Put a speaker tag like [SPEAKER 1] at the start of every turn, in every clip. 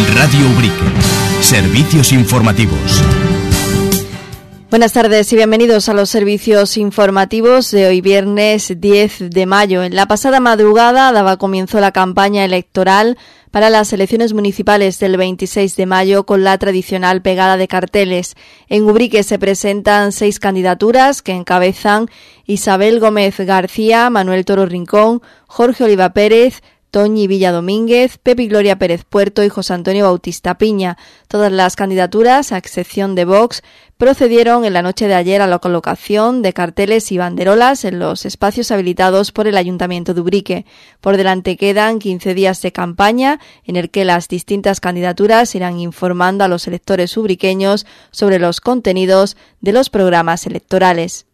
[SPEAKER 1] Radio Ubrique. Servicios informativos.
[SPEAKER 2] Buenas tardes y bienvenidos a los servicios informativos de hoy viernes 10 de mayo. En la pasada madrugada daba comienzo la campaña electoral para las elecciones municipales del 26 de mayo con la tradicional pegada de carteles. En Ubrique se presentan 6 candidaturas que encabezan Isabel Gómez García, Manuel Toro Rincón, Jorge Oliva Pérez, Toñi Villa Domínguez, Pepi Gloria Pérez Puerto y José Antonio Bautista Piña. Todas las candidaturas, a excepción de Vox, procedieron en la noche de ayer a la colocación de carteles y banderolas en los espacios habilitados por el Ayuntamiento de Ubrique. Por delante quedan 15 días de campaña en el que las distintas candidaturas irán informando a los electores ubriqueños sobre los contenidos de los programas electorales.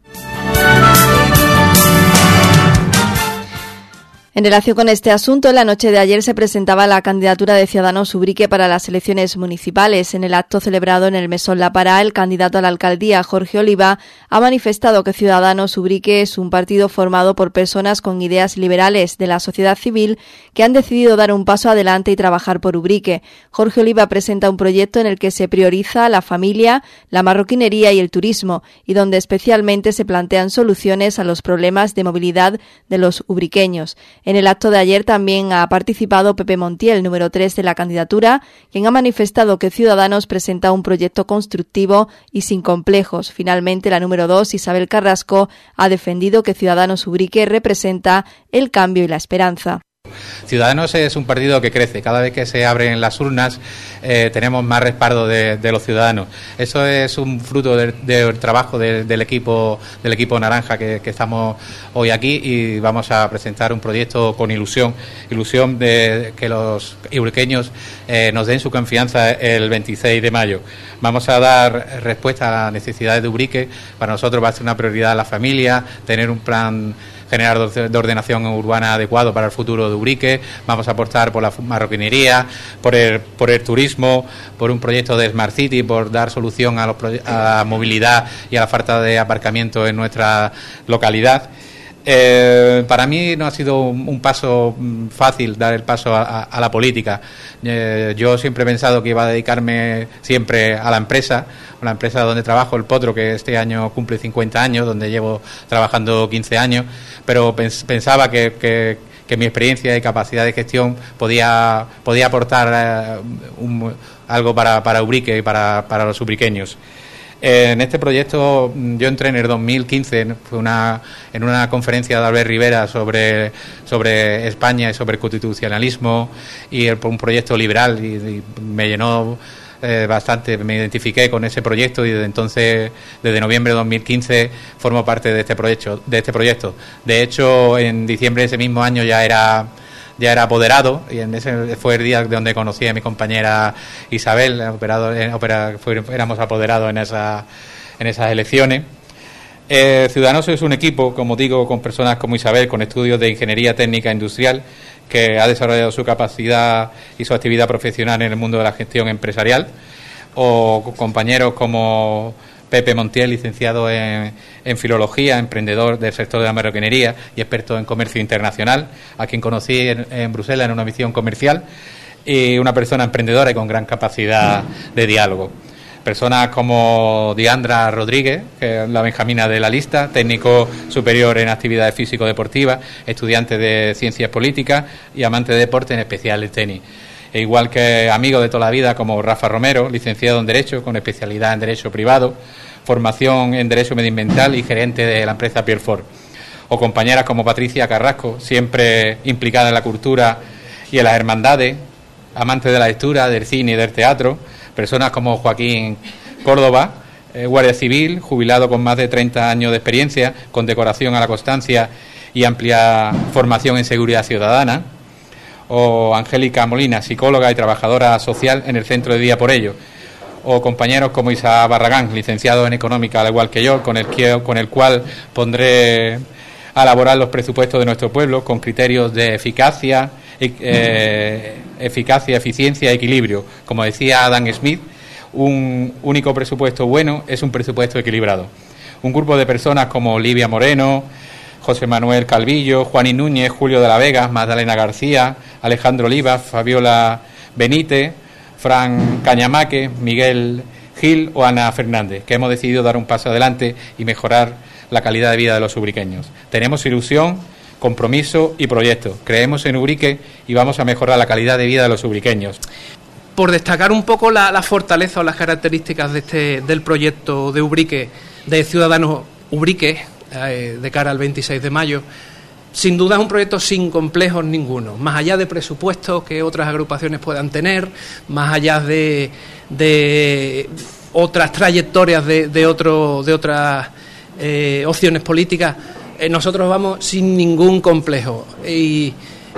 [SPEAKER 2] En relación con este asunto, en la noche de ayer se presentaba la candidatura de Ciudadanos Ubrique para las elecciones municipales. En el acto celebrado en el Mesón La Pará, el candidato a la alcaldía, Jorge Oliva, ha manifestado que Ciudadanos Ubrique es un partido formado por personas con ideas liberales de la sociedad civil que han decidido dar un paso adelante y trabajar por Ubrique. Jorge Oliva presenta un proyecto en el que se prioriza la familia, la marroquinería y el turismo, y donde especialmente se plantean soluciones a los problemas de movilidad de los ubriqueños. En el acto de ayer también ha participado Pepe Montiel, número 3 de la candidatura, quien ha manifestado que Ciudadanos presenta un proyecto constructivo y sin complejos. Finalmente, la número 2, Isabel Carrasco, ha defendido que Ciudadanos Ubrique representa el cambio y la esperanza.
[SPEAKER 3] Ciudadanos es un partido que crece. Cada vez que se abren las urnas tenemos más respaldo de los ciudadanos. Eso es un fruto del trabajo del equipo naranja que estamos hoy aquí, y vamos a presentar un proyecto con ilusión de que los ubriqueños nos den su confianza el 26 de mayo. Vamos a dar respuesta a las necesidades de Ubrique. Para nosotros va a ser una prioridad la familia, tener un plan general de ordenación urbana adecuado para el futuro de Ubrique. Vamos a apostar por la marroquinería, por el turismo, por un proyecto de Smart City, por dar solución a la movilidad y a la falta de aparcamiento en nuestra localidad. Para mí no ha sido un paso fácil dar el paso a la política. Yo siempre he pensado que iba a dedicarme siempre a la empresa donde trabajo, el Potro, que este año cumple 50 años, donde llevo trabajando 15 años, pero pensaba que mi experiencia y capacidad de gestión podía aportar algo para Ubrique y para los ubriqueños. En este proyecto yo entré en el 2015, en una conferencia de Albert Rivera sobre España y sobre el constitucionalismo, y un proyecto liberal, y me llenó bastante. Me identifiqué con ese proyecto y desde entonces, desde noviembre de 2015, formo parte de este proyecto. De hecho, en diciembre de ese mismo año ya era apoderado, y ese fue el día donde conocí a mi compañera Isabel. Éramos apoderados en esas elecciones. Ciudadanos es un equipo, como digo, con personas como Isabel, con estudios de ingeniería técnica industrial, que ha desarrollado su capacidad y su actividad profesional en el mundo de la gestión empresarial, o compañeros como Pepe Montiel, licenciado en Filología, emprendedor del sector de la marroquinería y experto en comercio internacional, a quien conocí en Bruselas en una misión comercial, y una persona emprendedora y con gran capacidad de diálogo. Personas como Diandra Rodríguez, que es la benjamina de la lista, técnico superior en actividades físico-deportivas, estudiante de ciencias políticas y amante de deporte, en especial el tenis. E igual que amigos de toda la vida como Rafa Romero, licenciado en Derecho con especialidad en Derecho Privado, formación en Derecho Medioambiental y gerente de la empresa Pierfort. O compañeras como Patricia Carrasco, siempre implicada en la cultura y en las hermandades, amante de la lectura, del cine y del teatro. Personas como Joaquín Córdoba, guardia civil, jubilado con más de 30 años de experiencia, con decoración a la constancia y amplia formación en seguridad ciudadana. O Angélica Molina, psicóloga y trabajadora social en el Centro de Día por Ello. O compañeros como Isa Barragán, licenciado en Económica, al igual que yo, con el cual pondré a elaborar los presupuestos de nuestro pueblo con criterios de eficacia, eficiencia y equilibrio. Como decía Adam Smith, un único presupuesto bueno es un presupuesto equilibrado. Un grupo de personas como Olivia Moreno, José Manuel Calvillo, Juan I. Núñez, Julio de la Vega, Magdalena García, Alejandro Olivas, Fabiola Benítez, Fran Cañamaque, Miguel Gil o Ana Fernández, que hemos decidido dar un paso adelante y mejorar la calidad de vida de los ubriqueños. Tenemos ilusión, compromiso y proyecto. Creemos en Ubrique y vamos a mejorar la calidad de vida de los ubriqueños.
[SPEAKER 4] Por destacar un poco la fortaleza o las características del proyecto de Ubrique, de Ciudadanos Ubrique, de cara al 26 de mayo, sin duda es un proyecto sin complejos ninguno, más allá de presupuestos que otras agrupaciones puedan tener, más allá de otras trayectorias de otras opciones políticas. Nosotros vamos sin ningún complejo y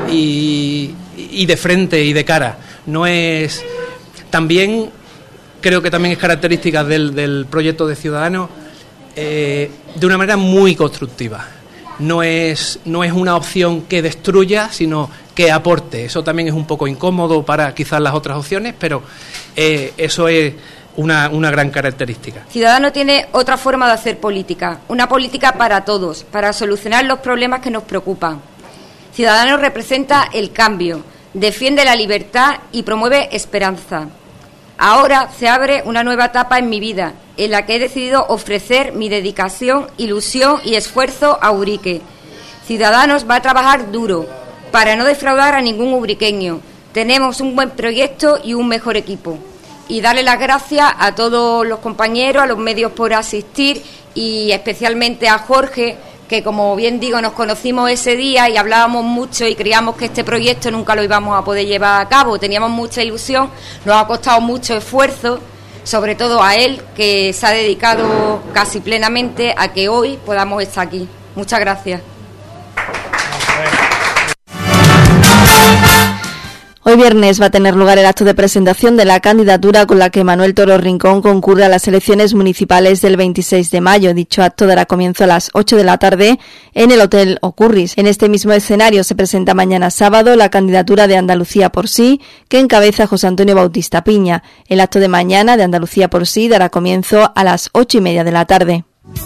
[SPEAKER 4] de frente y de cara. No es. También creo que también es característica del proyecto de Ciudadanos de una manera muy constructiva. No es una opción que destruya, sino que aporte. Eso también es un poco incómodo para quizás las otras opciones, pero eso es una gran característica.
[SPEAKER 5] Ciudadanos tiene otra forma de hacer política, una política para todos, para solucionar los problemas que nos preocupan. Ciudadanos representa el cambio, defiende la libertad y promueve esperanza. Ahora se abre una nueva etapa en mi vida, en la que he decidido ofrecer mi dedicación, ilusión y esfuerzo a Ubrique. Ciudadanos va a trabajar duro para no defraudar a ningún ubriqueño. Tenemos un buen proyecto y un mejor equipo. Y darle las gracias a todos los compañeros, a los medios por asistir y especialmente a Jorge, que como bien digo nos conocimos ese día y hablábamos mucho y creíamos que este proyecto nunca lo íbamos a poder llevar a cabo. Teníamos mucha ilusión, nos ha costado mucho esfuerzo, sobre todo a él, que se ha dedicado casi plenamente a que hoy podamos estar aquí. Muchas gracias.
[SPEAKER 2] Hoy viernes va a tener lugar el acto de presentación de la candidatura con la que Manuel Toro Rincón concurre a las elecciones municipales del 26 de mayo. Dicho acto dará comienzo a las 8 de la tarde en el Hotel Ocurris. En este mismo escenario se presenta mañana sábado la candidatura de Andalucía por Sí, que encabeza José Antonio Bautista Piña. El acto de mañana de Andalucía por Sí dará comienzo a las 8:30 de la tarde.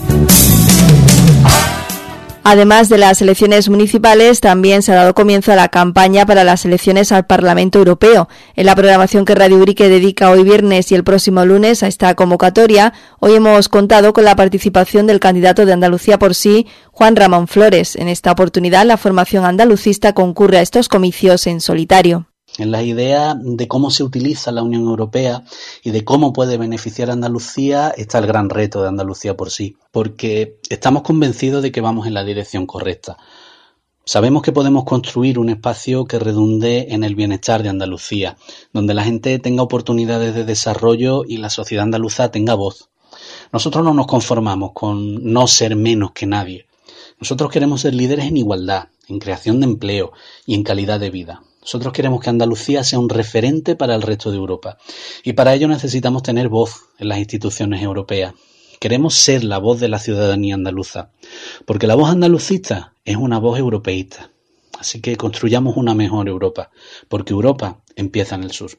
[SPEAKER 2] Además de las elecciones municipales, también se ha dado comienzo a la campaña para las elecciones al Parlamento Europeo. En la programación que Radio Ubrique dedica hoy viernes y el próximo lunes a esta convocatoria, hoy hemos contado con la participación del candidato de Andalucía por Sí, Juan Ramón Flores. En esta oportunidad, la formación andalucista concurre a estos comicios en solitario.
[SPEAKER 6] En la idea de cómo se utiliza la Unión Europea y de cómo puede beneficiar a Andalucía está el gran reto de Andalucía por Sí, porque estamos convencidos de que vamos en la dirección correcta. Sabemos que podemos construir un espacio que redunde en el bienestar de Andalucía, donde la gente tenga oportunidades de desarrollo y la sociedad andaluza tenga voz. Nosotros no nos conformamos con no ser menos que nadie. Nosotros queremos ser líderes en igualdad, en creación de empleo y en calidad de vida. Nosotros queremos que Andalucía sea un referente para el resto de Europa y para ello necesitamos tener voz en las instituciones europeas. Queremos ser la voz de la ciudadanía andaluza, porque la voz andalucista es una voz europeísta. Así que construyamos una mejor Europa, porque Europa empieza en el sur.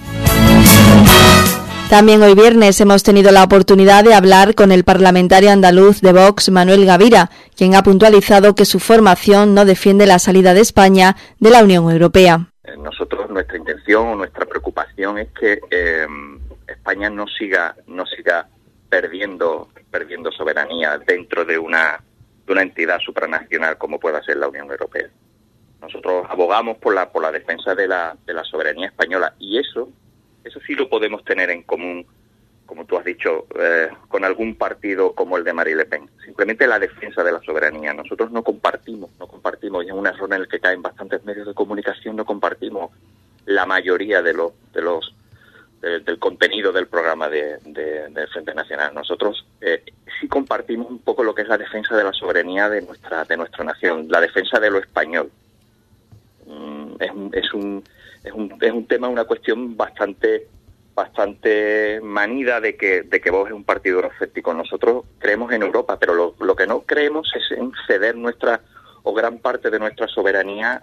[SPEAKER 2] También hoy viernes hemos tenido la oportunidad de hablar con el parlamentario andaluz de Vox, Manuel Gavira, quien ha puntualizado que su formación no defiende la salida de España de la Unión Europea.
[SPEAKER 7] Nosotros, nuestra intención o nuestra preocupación es que España no siga perdiendo soberanía dentro de una entidad supranacional como pueda ser la Unión Europea. Nosotros abogamos por la defensa de la soberanía española y eso sí lo podemos tener en común, como tú has dicho, con algún partido como el de Marine Le Pen. Simplemente la defensa de la soberanía. Nosotros no compartimos, y es un error en el que caen bastantes medios de comunicación, no compartimos la mayoría del contenido del programa del Frente Nacional. Nosotros sí compartimos un poco lo que es la defensa de la soberanía de nuestra nación, la defensa de lo español. Es un tema, una cuestión bastante manida de que Vox es un partido euroscéptico. Nosotros creemos en Europa, pero lo que no creemos es en ceder gran parte de nuestra soberanía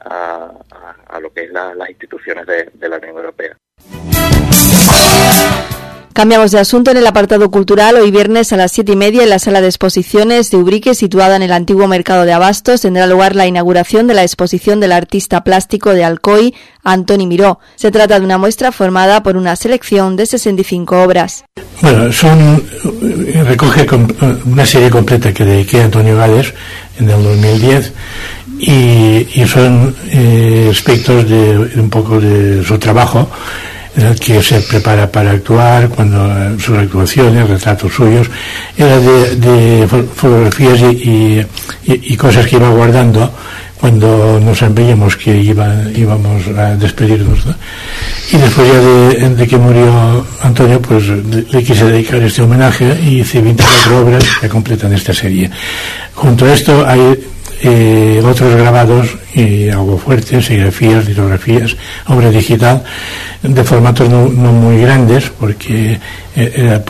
[SPEAKER 7] a lo que es las instituciones de la Unión Europea.
[SPEAKER 2] Cambiamos de asunto en el apartado cultural. Hoy viernes a las 7:30 en la sala de exposiciones de Ubrique, situada en el antiguo mercado de Abastos, tendrá lugar la inauguración de la exposición del artista plástico de Alcoy, Antoni Miró. Se trata de una muestra formada por una selección de 65 obras.
[SPEAKER 8] Bueno, recoge una serie completa que dediqué a Antonio Gades en el 2010 y son aspectos de un poco de su trabajo, en el que se prepara para actuar, cuando sus actuaciones, retratos suyos, era de fotografías y cosas que iba guardando cuando nos veíamos que íbamos a despedirnos, ¿no? Y después ya de que murió Antonio, pues le quise dedicar este homenaje y hice 24 obras que completan esta serie. Junto a esto hay otros grabados y algo fuertes, serigrafías, litografías, obra digital de formatos no muy grandes, porque era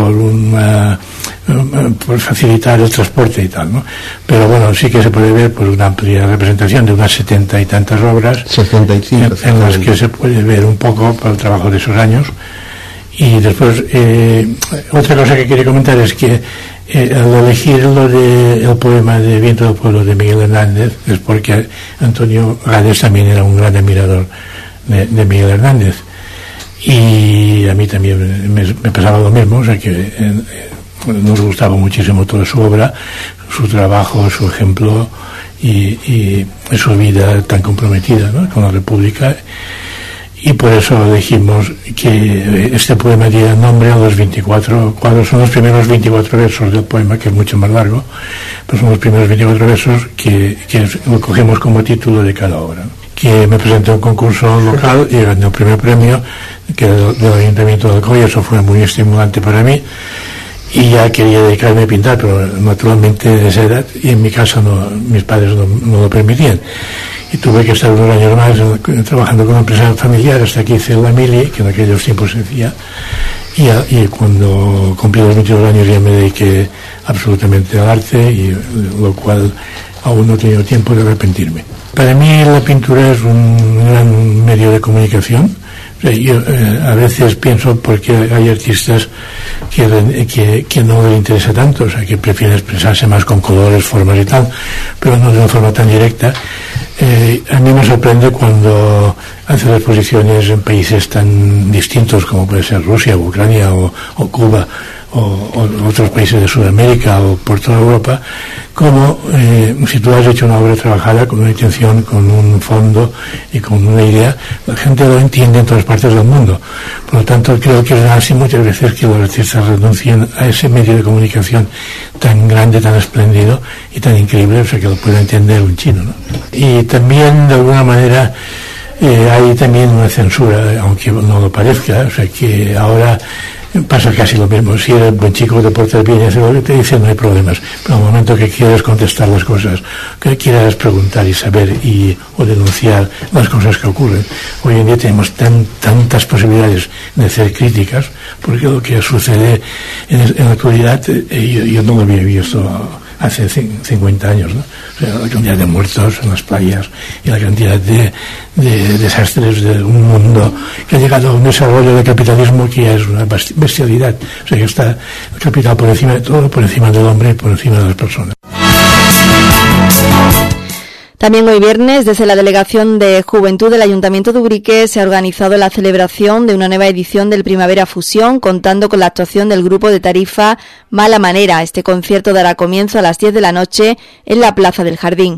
[SPEAKER 8] por facilitar el transporte y tal, ¿no? Pero bueno, sí que se puede ver pues una amplia representación de unas 70 y tantas obras, 75, en las que se puede ver un poco por el trabajo de esos años. Y después otra cosa que quería comentar es que al elegir el poema de Viento del Pueblo de Miguel Hernández es porque Antonio Gades también era un gran admirador de Miguel Hernández, y a mí también me pasaba lo mismo, o sea que nos gustaba muchísimo toda su obra, su trabajo, su ejemplo y su vida tan comprometida, ¿no?, con la República. Y por eso dijimos que este poema diera nombre a los 24 cuadros. Son los primeros 24 versos del poema, que es mucho más largo, pero son los primeros 24 versos que lo cogemos como título de cada obra. Que me presenté a un concurso local y gané el primer premio, que era del Ayuntamiento de Alcoy. Eso fue muy estimulante para mí. Y ya quería dedicarme a pintar, pero naturalmente de esa edad, y en mi casa mis padres no lo permitían. Y tuve que estar unos años más trabajando con una empresa familiar hasta que hice la mili, que en aquellos tiempos se hacía, y cuando cumplí los 22 años ya me dediqué absolutamente al arte, y lo cual aún no he tenido tiempo de arrepentirme. Para mí la pintura es un gran medio de comunicación. Yo a veces pienso porque hay artistas que no les interesa tanto, o sea, que prefieren expresarse más con colores, formas y tal, pero no de una forma tan directa. A mí me sorprende cuando hacen exposiciones en países tan distintos como puede ser Rusia, Ucrania o Cuba, o otros países de Sudamérica o por toda Europa, como si tú has hecho una obra trabajada con una intención, con un fondo y con una idea, la gente lo entiende en todas partes del mundo. Por lo tanto, creo que es así muchas veces que los artistas renuncian a ese medio de comunicación tan grande, tan espléndido y tan increíble, o sea, que lo puede entender un chino, ¿no? Y también, de alguna manera, hay también una censura, aunque no lo parezca, o sea, que ahora pasa casi lo mismo. Si eres buen chico, te portas bien y haces lo que te dicen, no hay problemas. Pero al momento que quieres contestar las cosas, que quieras preguntar y saber o denunciar las cosas que ocurren, hoy en día tenemos tantas posibilidades de hacer críticas, porque lo que sucede en la actualidad yo no lo había visto hace 50 años, ¿no? O sea, la cantidad de muertos en las playas y la cantidad de desastres de un mundo que ha llegado a un desarrollo de capitalismo que ya es una bestialidad. O sea, que está el capital por encima de todo, por encima del hombre y por encima de las personas.
[SPEAKER 2] También hoy viernes, desde la Delegación de Juventud del Ayuntamiento de Ubrique, se ha organizado la celebración de una nueva edición del Primavera Fusión, contando con la actuación del grupo de Tarifa Mala Manera. Este concierto dará comienzo a las 10 de la noche en la Plaza del Jardín.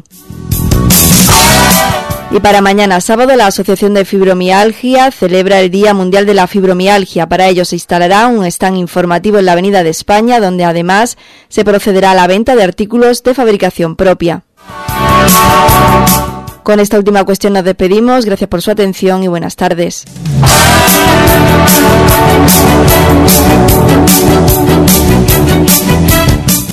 [SPEAKER 2] Y para mañana sábado, la Asociación de Fibromialgia celebra el Día Mundial de la Fibromialgia. Para ello se instalará un stand informativo en la Avenida de España, donde además se procederá a la venta de artículos de fabricación propia. Con esta última cuestión nos despedimos. Gracias por su atención y buenas tardes.